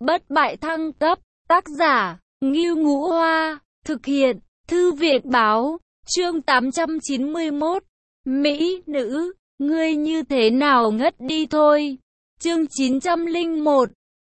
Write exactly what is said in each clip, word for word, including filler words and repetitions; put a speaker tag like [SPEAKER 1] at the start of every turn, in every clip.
[SPEAKER 1] bất bại thăng cấp, tác giả, Ngưu Ngũ Hoa, thực hiện, Thư viện Báo, chương tám trăm chín mươi mốt, Mỹ nữ, ngươi như thế nào ngất đi thôi, chương chín trăm lẻ một,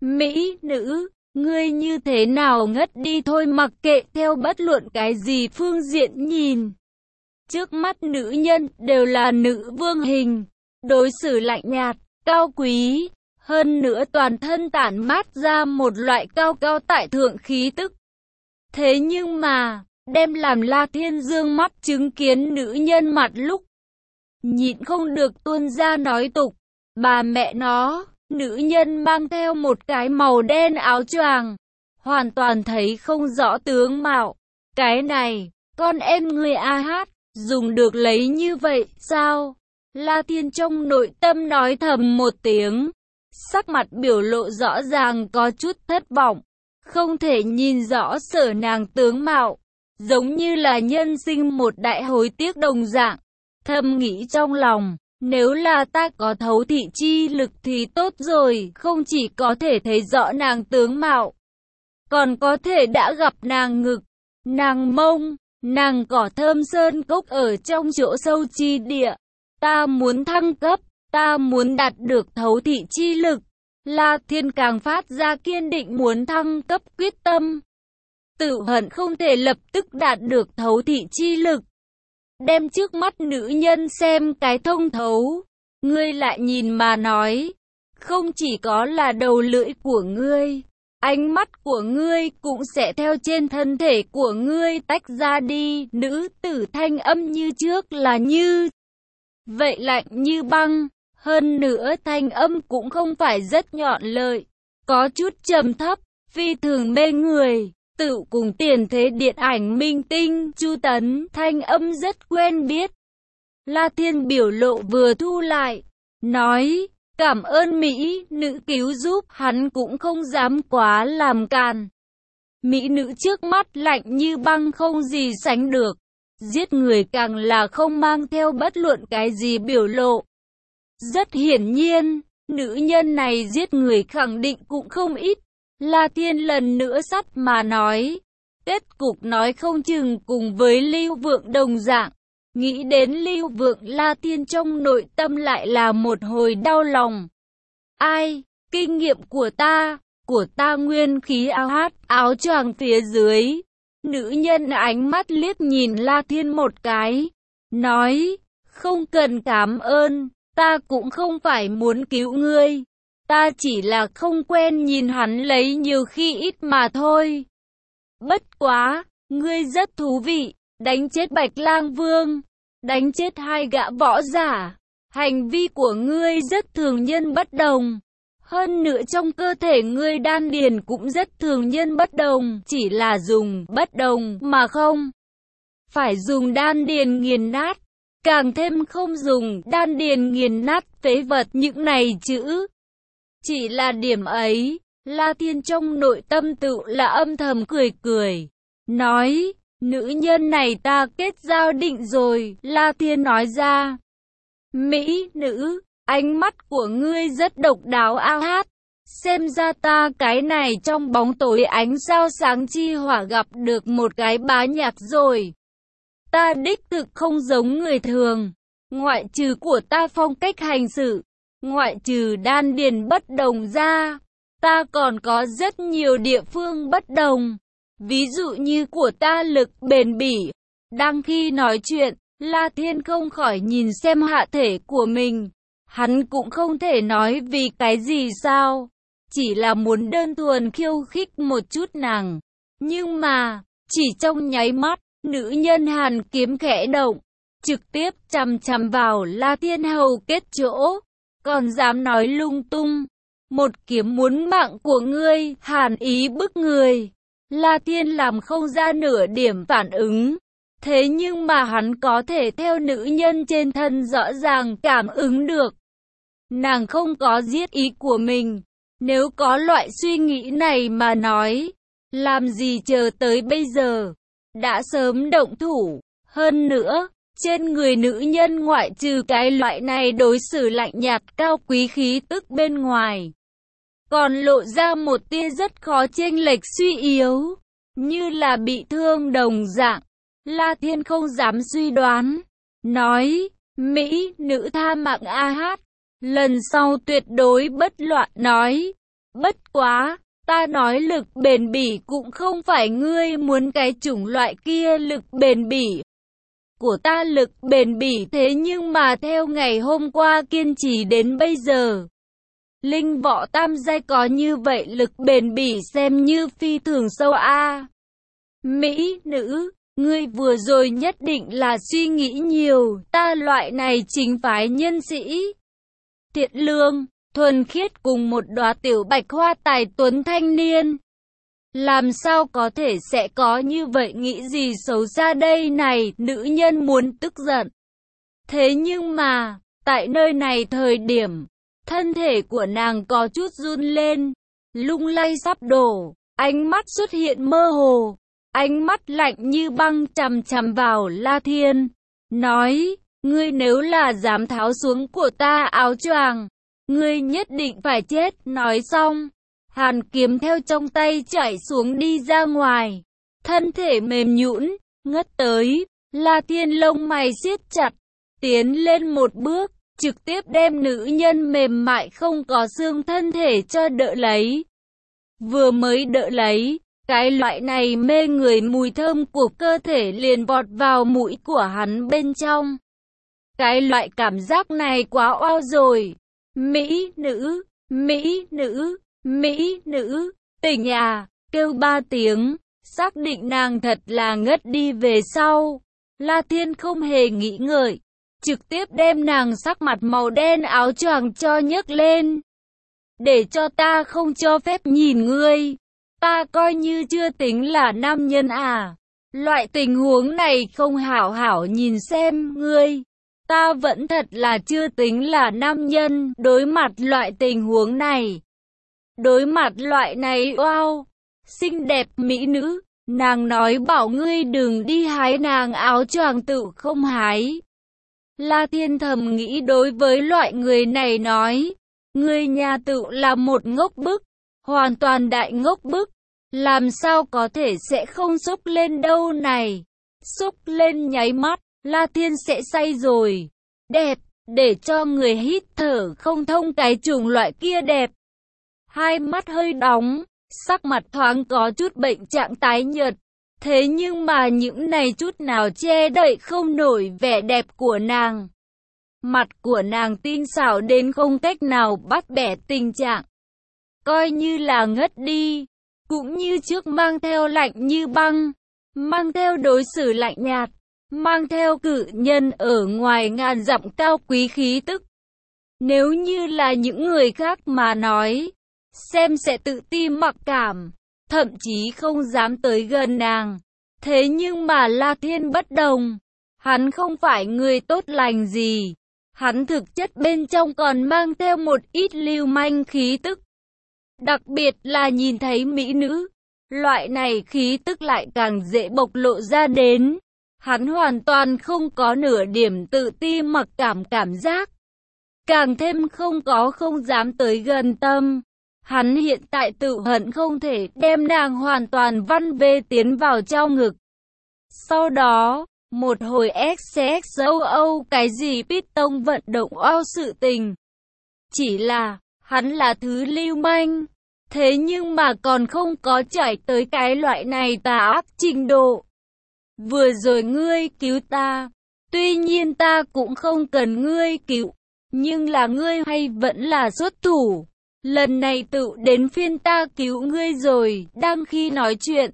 [SPEAKER 1] Mỹ nữ, ngươi như thế nào ngất đi thôi mặc kệ theo bất luận cái gì phương diện nhìn. Trước mắt nữ nhân đều là nữ vương hình, đối xử lạnh nhạt, cao quý, hơn nữa toàn thân tản mát ra một loại cao cao tại thượng khí tức. Thế nhưng mà, đem làm La Thiên dương mắt chứng kiến nữ nhân mặt lúc, nhịn không được tuôn ra nói tục, bà mẹ nó, nữ nhân mang theo một cái màu đen áo choàng, hoàn toàn thấy không rõ tướng mạo. Cái này, con em người a hát, dùng được lấy như vậy, sao? La Thiên trong nội tâm nói thầm một tiếng, sắc mặt biểu lộ rõ ràng có chút thất vọng, không thể nhìn rõ sở nàng tướng mạo, giống như là nhân sinh một đại hối tiếc đồng dạng. Thầm nghĩ trong lòng, nếu là ta có thấu thị chi lực thì tốt rồi, không chỉ có thể thấy rõ nàng tướng mạo, còn có thể đã gặp nàng ngực, nàng mông, nàng cỏ thơm sơn cốc ở trong chỗ sâu chi địa. Ta muốn thăng cấp, ta muốn đạt được thấu thị chi lực. La Thiên càng phát ra kiên định muốn thăng cấp quyết tâm. Tự hận không thể lập tức đạt được thấu thị chi lực. Đem trước mắt nữ nhân xem cái thông thấu. Ngươi lại nhìn mà nói. Không chỉ có là đầu lưỡi của ngươi, ánh mắt của ngươi cũng sẽ theo trên thân thể của ngươi tách ra đi. Nữ tử thanh âm như trước là như vậy lạnh như băng. Hơn nữa thanh âm cũng không phải rất nhọn lợi, có chút trầm thấp, phi thường mê người. Tự cùng tiền thế điện ảnh minh tinh Chu Tấn thanh âm rất quen biết. La Thiên biểu lộ vừa thu lại, nói, cảm ơn Mỹ nữ cứu giúp, hắn cũng không dám quá làm càn. Mỹ nữ trước mắt lạnh như băng không gì sánh được, giết người càng là không mang theo bất luận cái gì biểu lộ. Rất hiển nhiên, nữ nhân này giết người khẳng định cũng không ít. La Thiên lần nữa sắt mà nói, kết cục nói không chừng cùng với Lưu Vượng đồng dạng. Nghĩ đến Lưu Vượng, La Thiên trong nội tâm lại là một hồi đau lòng. Ai, kinh nghiệm của ta, của ta nguyên khí áo hát, áo choàng phía dưới. Nữ nhân ánh mắt liếc nhìn La Thiên một cái, nói, không cần cảm ơn, ta cũng không phải muốn cứu ngươi. Ta chỉ là không quen nhìn hắn lấy nhiều khi ít mà thôi. Bất quá, ngươi rất thú vị, đánh chết Bạch Lang Vương, đánh chết hai gã võ giả. Hành vi của ngươi rất thường nhân bất đồng. Hơn nữa trong cơ thể ngươi đan điền cũng rất thường nhân bất đồng, chỉ là dùng bất đồng mà không phải dùng đan điền nghiền nát, càng thêm không dùng đan điền nghiền nát phế vật những này chữ. Chỉ là điểm ấy, La Thiên trong nội tâm tự là âm thầm cười cười, nói, nữ nhân này ta kết giao định rồi. La Thiên nói ra, Mỹ nữ, ánh mắt của ngươi rất độc đáo a hát, xem ra ta cái này trong bóng tối ánh sao sáng chi hỏa gặp được một cái bá nhạc rồi. Ta đích thực không giống người thường, ngoại trừ của ta phong cách hành xử, ngoại trừ đan điền bất đồng ra, ta còn có rất nhiều địa phương bất đồng. Ví dụ như của ta lực bền bỉ. Đang khi nói chuyện, La Thiên không khỏi nhìn xem hạ thể của mình. Hắn cũng không thể nói vì cái gì sao, chỉ là muốn đơn thuần khiêu khích một chút nàng. Nhưng mà, chỉ trong nháy mắt, nữ nhân hàn kiếm khẽ động, trực tiếp chằm chằm vào La Thiên hầu kết chỗ. Còn dám nói lung tung, một kiếm muốn mạng của ngươi, hàn ý bức người. La Thiên làm không ra nửa điểm phản ứng. Thế nhưng mà hắn có thể theo nữ nhân trên thân rõ ràng cảm ứng được. Nàng không có giết ý của mình. Nếu có loại suy nghĩ này mà nói, làm gì chờ tới bây giờ, đã sớm động thủ. Hơn nữa, trên người nữ nhân ngoại trừ cái loại này đối xử lạnh nhạt cao quý khí tức bên ngoài, còn lộ ra một tia rất khó chênh lệch suy yếu, như là bị thương đồng dạng. La Thiên không dám suy đoán, nói, Mỹ nữ tha mạng a hát, lần sau tuyệt đối bất loạn nói, bất quá, ta nói lực bền bỉ cũng không phải ngươi muốn cái chủng loại kia lực bền bỉ. Của ta lực bền bỉ thế nhưng mà theo ngày hôm qua kiên trì đến bây giờ. Linh võ tam giai có như vậy lực bền bỉ xem như phi thường sâu a. Mỹ nữ, ngươi vừa rồi nhất định là suy nghĩ nhiều, ta loại này chính phái nhân sĩ. Thiện lương, thuần khiết cùng một đóa tiểu bạch hoa tài tuấn thanh niên. Làm sao có thể sẽ có như vậy nghĩ gì xấu xa đây này, nữ nhân muốn tức giận. Thế nhưng mà, tại nơi này thời điểm, thân thể của nàng có chút run lên, lung lay sắp đổ, ánh mắt xuất hiện mơ hồ, ánh mắt lạnh như băng chằm chằm vào La Thiên, nói, ngươi nếu là dám tháo xuống của ta áo choàng, ngươi nhất định phải chết. Nói xong, hàn kiếm theo trong tay chảy xuống đi ra ngoài, thân thể mềm nhũn, ngất tới. La Thiên lông mày siết chặt, tiến lên một bước, trực tiếp đem nữ nhân mềm mại không có xương thân thể cho đỡ lấy. Vừa mới đỡ lấy, cái loại này mê người mùi thơm của cơ thể liền vọt vào mũi của hắn bên trong. Cái loại cảm giác này quá oao rồi. Mỹ nữ, Mỹ nữ, Mỹ nữ, tỉnh à, kêu ba tiếng, xác định nàng thật là ngất đi về sau. La Thiên không hề nghĩ ngợi, trực tiếp đem nàng sắc mặt màu đen áo choàng cho nhấc lên. Để cho ta không cho phép nhìn ngươi, ta coi như chưa tính là nam nhân à. Loại tình huống này không hảo hảo nhìn xem ngươi. Ta vẫn thật là chưa tính là nam nhân, đối mặt loại tình huống này. Đối mặt loại này, wow, xinh đẹp mỹ nữ, nàng nói bảo ngươi đừng đi hái nàng áo choàng tự không hái. La Thiên thầm nghĩ đối với loại người này nói, ngươi nhà tự là một ngốc bức, hoàn toàn đại ngốc bức, làm sao có thể sẽ không xúc lên đâu này. Xúc lên nháy mắt, La Thiên sẽ say rồi. Đẹp, để cho người hít thở không thông cái chủng loại kia đẹp. Hai mắt hơi đóng, sắc mặt thoáng có chút bệnh trạng tái nhợt. Thế nhưng mà những này chút nào che đậy không nổi vẻ đẹp của nàng. Mặt của nàng tinh xảo đến không cách nào bắt bẻ tình trạng. Coi như là ngất đi, cũng như trước mang theo lạnh như băng, mang theo đối xử lạnh nhạt, mang theo cự nhân ở ngoài ngàn dặm cao quý khí tức. Nếu như là những người khác mà nói, xem sẽ tự ti mặc cảm, thậm chí không dám tới gần nàng. Thế nhưng mà La Thiên bất đồng, hắn không phải người tốt lành gì, hắn thực chất bên trong còn mang theo một ít lưu manh khí tức. Đặc biệt là nhìn thấy mỹ nữ, loại này khí tức lại càng dễ bộc lộ ra đến. Hắn hoàn toàn không có nửa điểm tự ti mặc cảm cảm giác. Càng thêm không có không dám tới gần tâm. Hắn hiện tại tự hận không thể đem nàng hoàn toàn văn vê tiến vào trong ngực. Sau đó, một hồi X X O O cái gì Python vận động ao sự tình. Chỉ là, hắn là thứ lưu manh. Thế nhưng mà còn không có trải tới cái loại này tà ác trình độ. Vừa rồi ngươi cứu ta, tuy nhiên ta cũng không cần ngươi cứu, nhưng là ngươi hay vẫn là xuất thủ. Lần này tự đến phiên ta cứu ngươi rồi. Đang khi nói chuyện,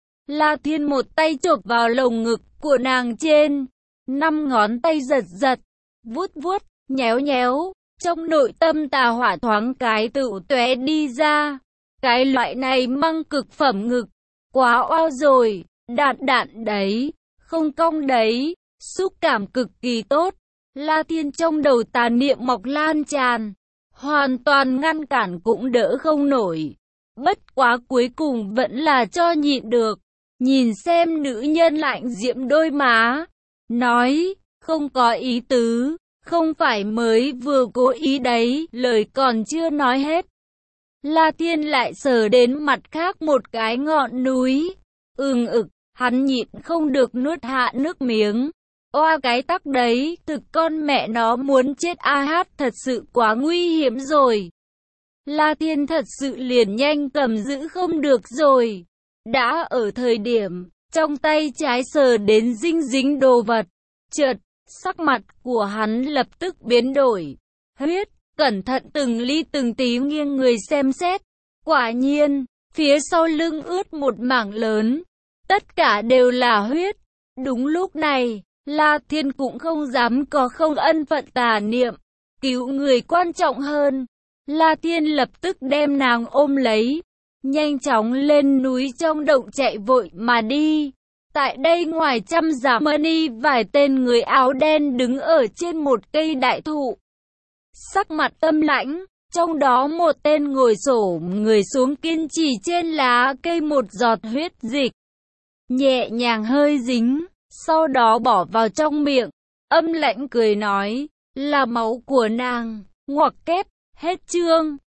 [SPEAKER 1] La Thiên một tay chộp vào lồng ngực của nàng trên, năm ngón tay giật giật, vuốt vuốt, nhéo nhéo, trong nội tâm tà hỏa thoáng cái tự tóe đi ra. Cái loại này măng cực phẩm ngực, quá oao rồi, đạn đạn đấy, không cong đấy, xúc cảm cực kỳ tốt. La Thiên trong đầu tà niệm mọc lan tràn, hoàn toàn ngăn cản cũng đỡ không nổi. Bất quá cuối cùng vẫn là cho nhịn được, nhìn xem nữ nhân lạnh diễm đôi má, nói, không có ý tứ, không phải mới vừa cố ý đấy, lời còn chưa nói hết. La Thiên lại sờ đến mặt khác một cái ngọn núi. Ừng ực, hắn nhịn không được nuốt hạ nước miếng. Oa cái tắc đấy, thực con mẹ nó muốn chết a hát thật sự quá nguy hiểm rồi. La Thiên thật sự liền nhanh cầm giữ không được rồi. Đã ở thời điểm, trong tay trái sờ đến dinh dính đồ vật. Chợt, sắc mặt của hắn lập tức biến đổi. Huyết, cẩn thận từng ly từng tí nghiêng người xem xét. Quả nhiên, phía sau lưng ướt một mảng lớn. Tất cả đều là huyết. Đúng lúc này, La Thiên cũng không dám có không ân phận tà niệm. Cứu người quan trọng hơn. La Thiên lập tức đem nàng ôm lấy. Nhanh chóng lên núi trong động chạy vội mà đi. Tại đây ngoài trăm dặm mani vài tên người áo đen đứng ở trên một cây đại thụ. Sắc mặt âm lãnh, trong đó một tên ngồi xổm người xuống kiên trì trên lá cây một giọt huyết dịch. Nhẹ nhàng hơi dính, sau đó bỏ vào trong miệng. Âm lãnh cười nói, là máu của nàng, ngoặc kép, hết chương.